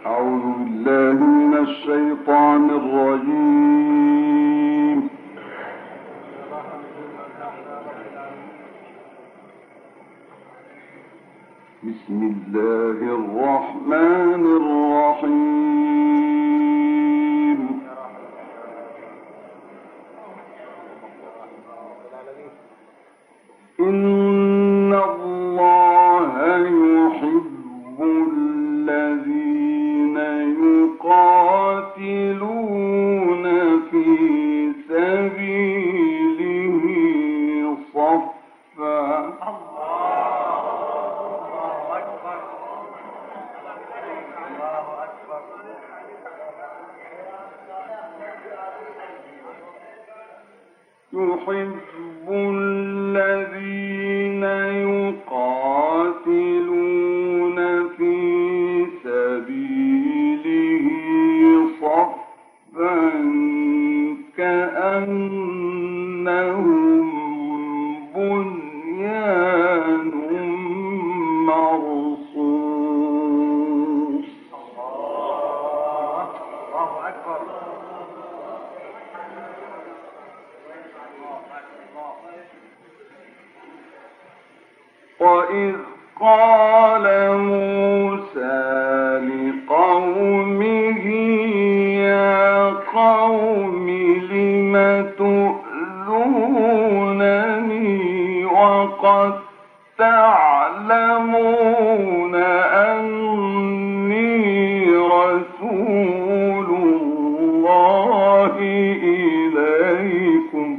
أعوذ بالله من الشيطان الرجيم. بسم الله الرحمن الرحيم. إن الله يحب الذين يقاتلون في سبيله صفا يحب الذين يقاتلون في سبيله صفا كأنهم بنيان مرصوص. الله أكبر. وإذ قال موسى لقومه يا قوم لم تؤذونني وقد تعلمون أني رسول الله إليكم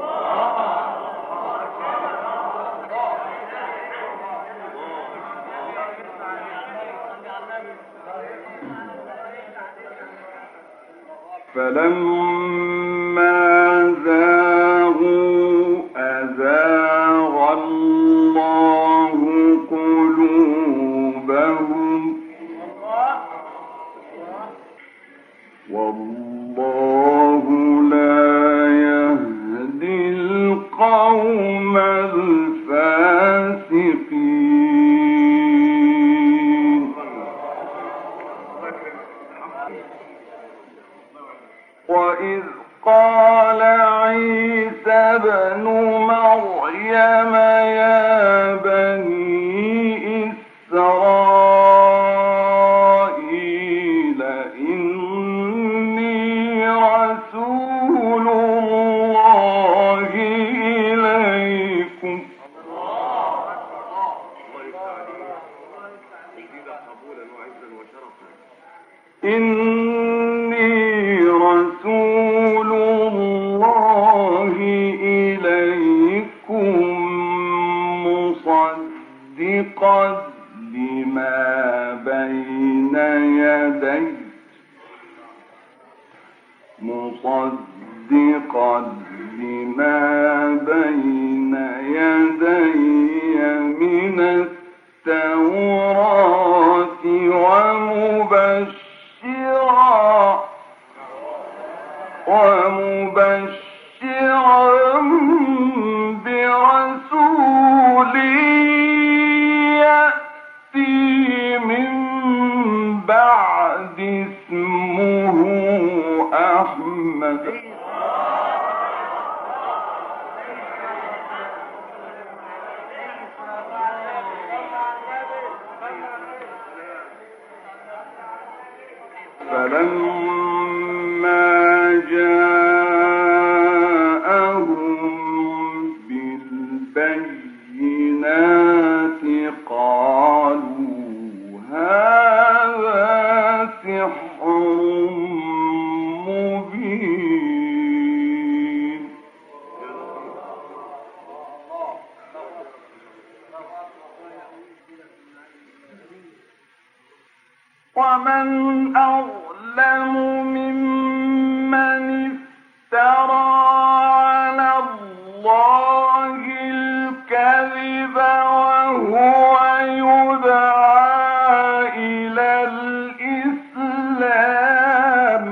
فلما زاغوا أزاغ الله قلوبهم والله لا يهدي القوم الفاسقين. وإذ قال عيسى ابن مريم يا بني إسرائيل إني رسول الله إليكم إني رسول الله إليكم مصدقا لما بين يدي من التوراة ومبشرا برسول يأتي من بعد اسمه أحمد فلما جاءهم بالبينات قالوا هذا سحر مبين. ومن أظلم ممن افترى على الله الكذب وهو يدعى إلى الإسلام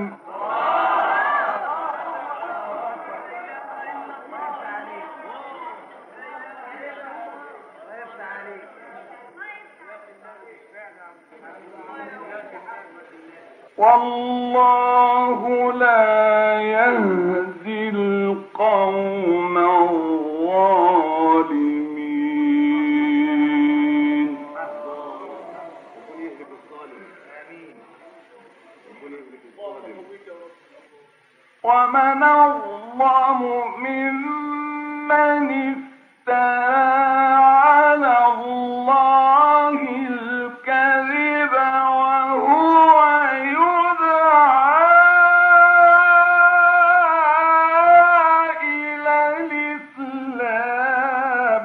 والله لا يهدي القوم الظالمين. ومن أظلم ممن افترى على الله الكذب وهو يدعى إلى الإسلام.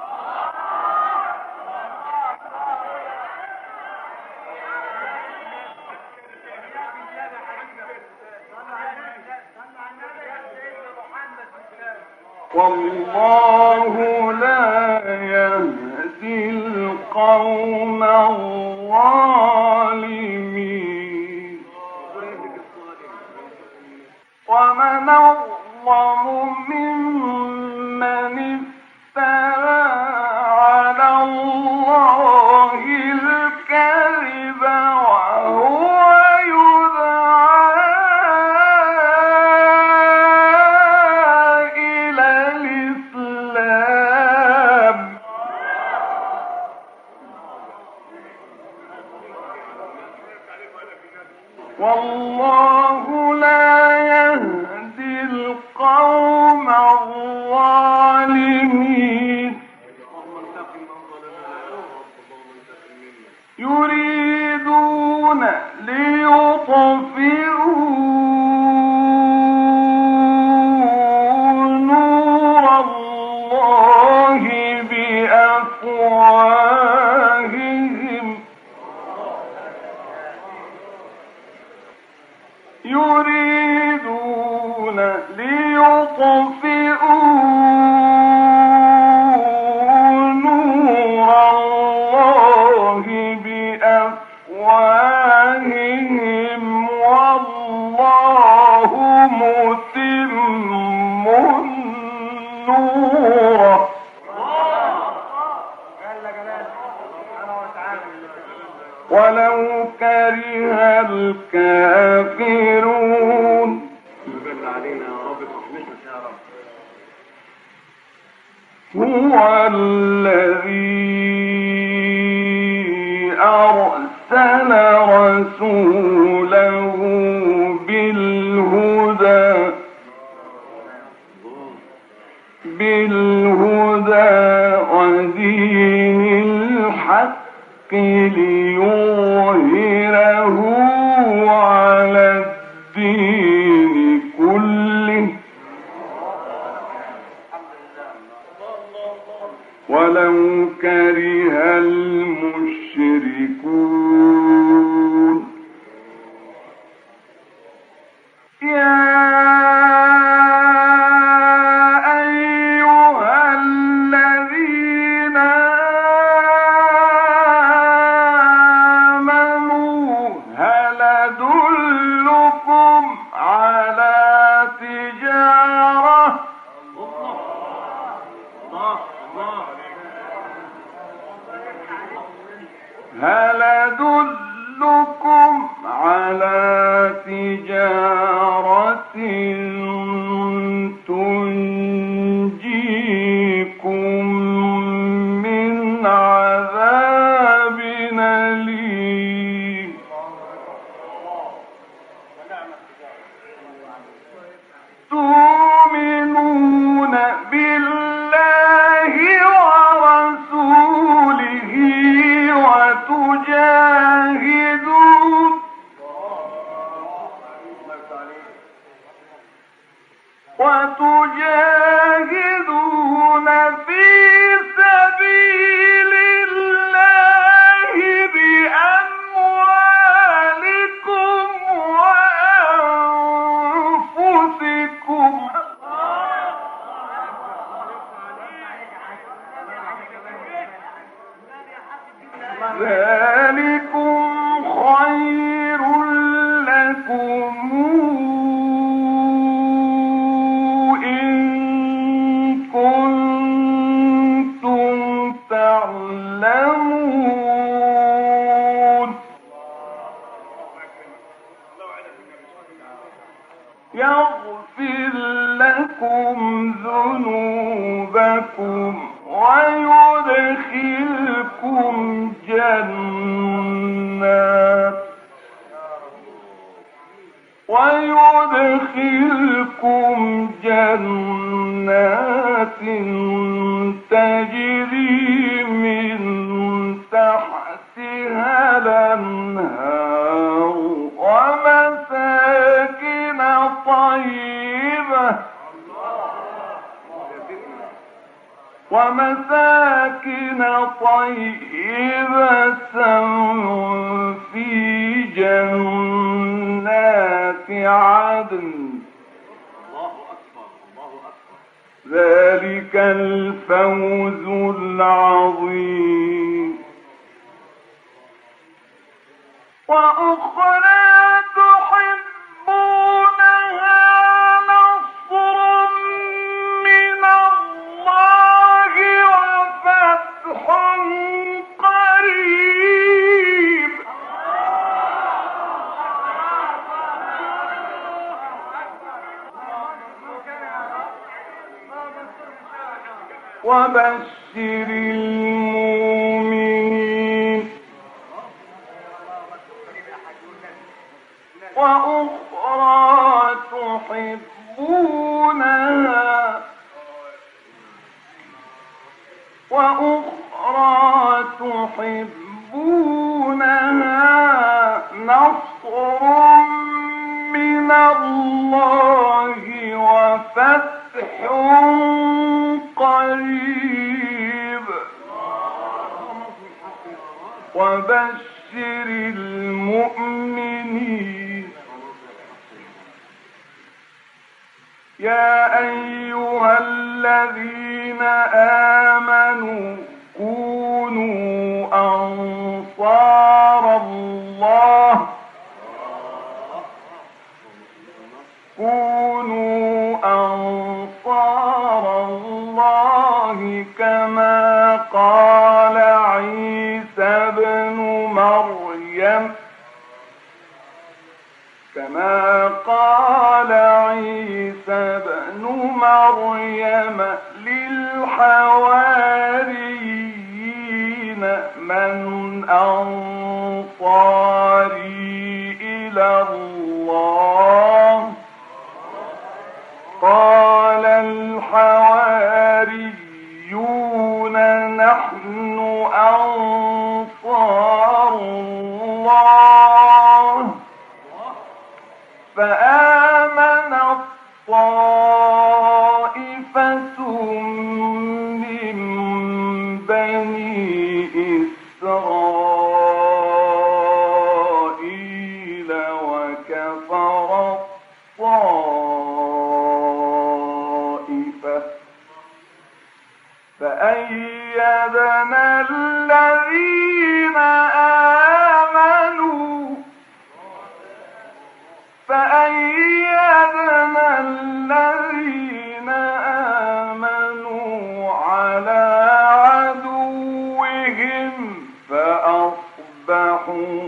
والله لا يهدي القوم الظالمين. ومن أظلم ممن افترى على الله الكذب وهو يدعى إلى الإسلام. والله لا يهدي القوم الظالمين. يريدون ليطفئوا نور الله بأفواههم. يريدون ليطفئوا نور الله بأفواههم والله متم نوره ولو كره الكافرون. هو الذي أرسل رسوله بالهدى ودين الحق ليظهره على الدين كله ولو كره المشركون. يغفر لكم ذنوبكم ويدخلكم جنات تجري من تحتها الأنهار ومساكن طيبة في جنات عدن ذلك الفوز العظيم. وأخرى تحبونها نصر من الله وفتح قريب وبشر المؤمنين. وأخرى تحبونها نصر من الله وفتح قريب وبشر المؤمنين. يا أيها الذين آمنوا كونوا أنصار الله كما قال عيسى بن مريم للحواريين من أنصاري إلى الله قال الحواريون نحن أنصار الله فآمنت طائفة من بني إسرائيل وكفرت طائفة فأيدنا الذين آمنوا على عدوهم فأصبحوا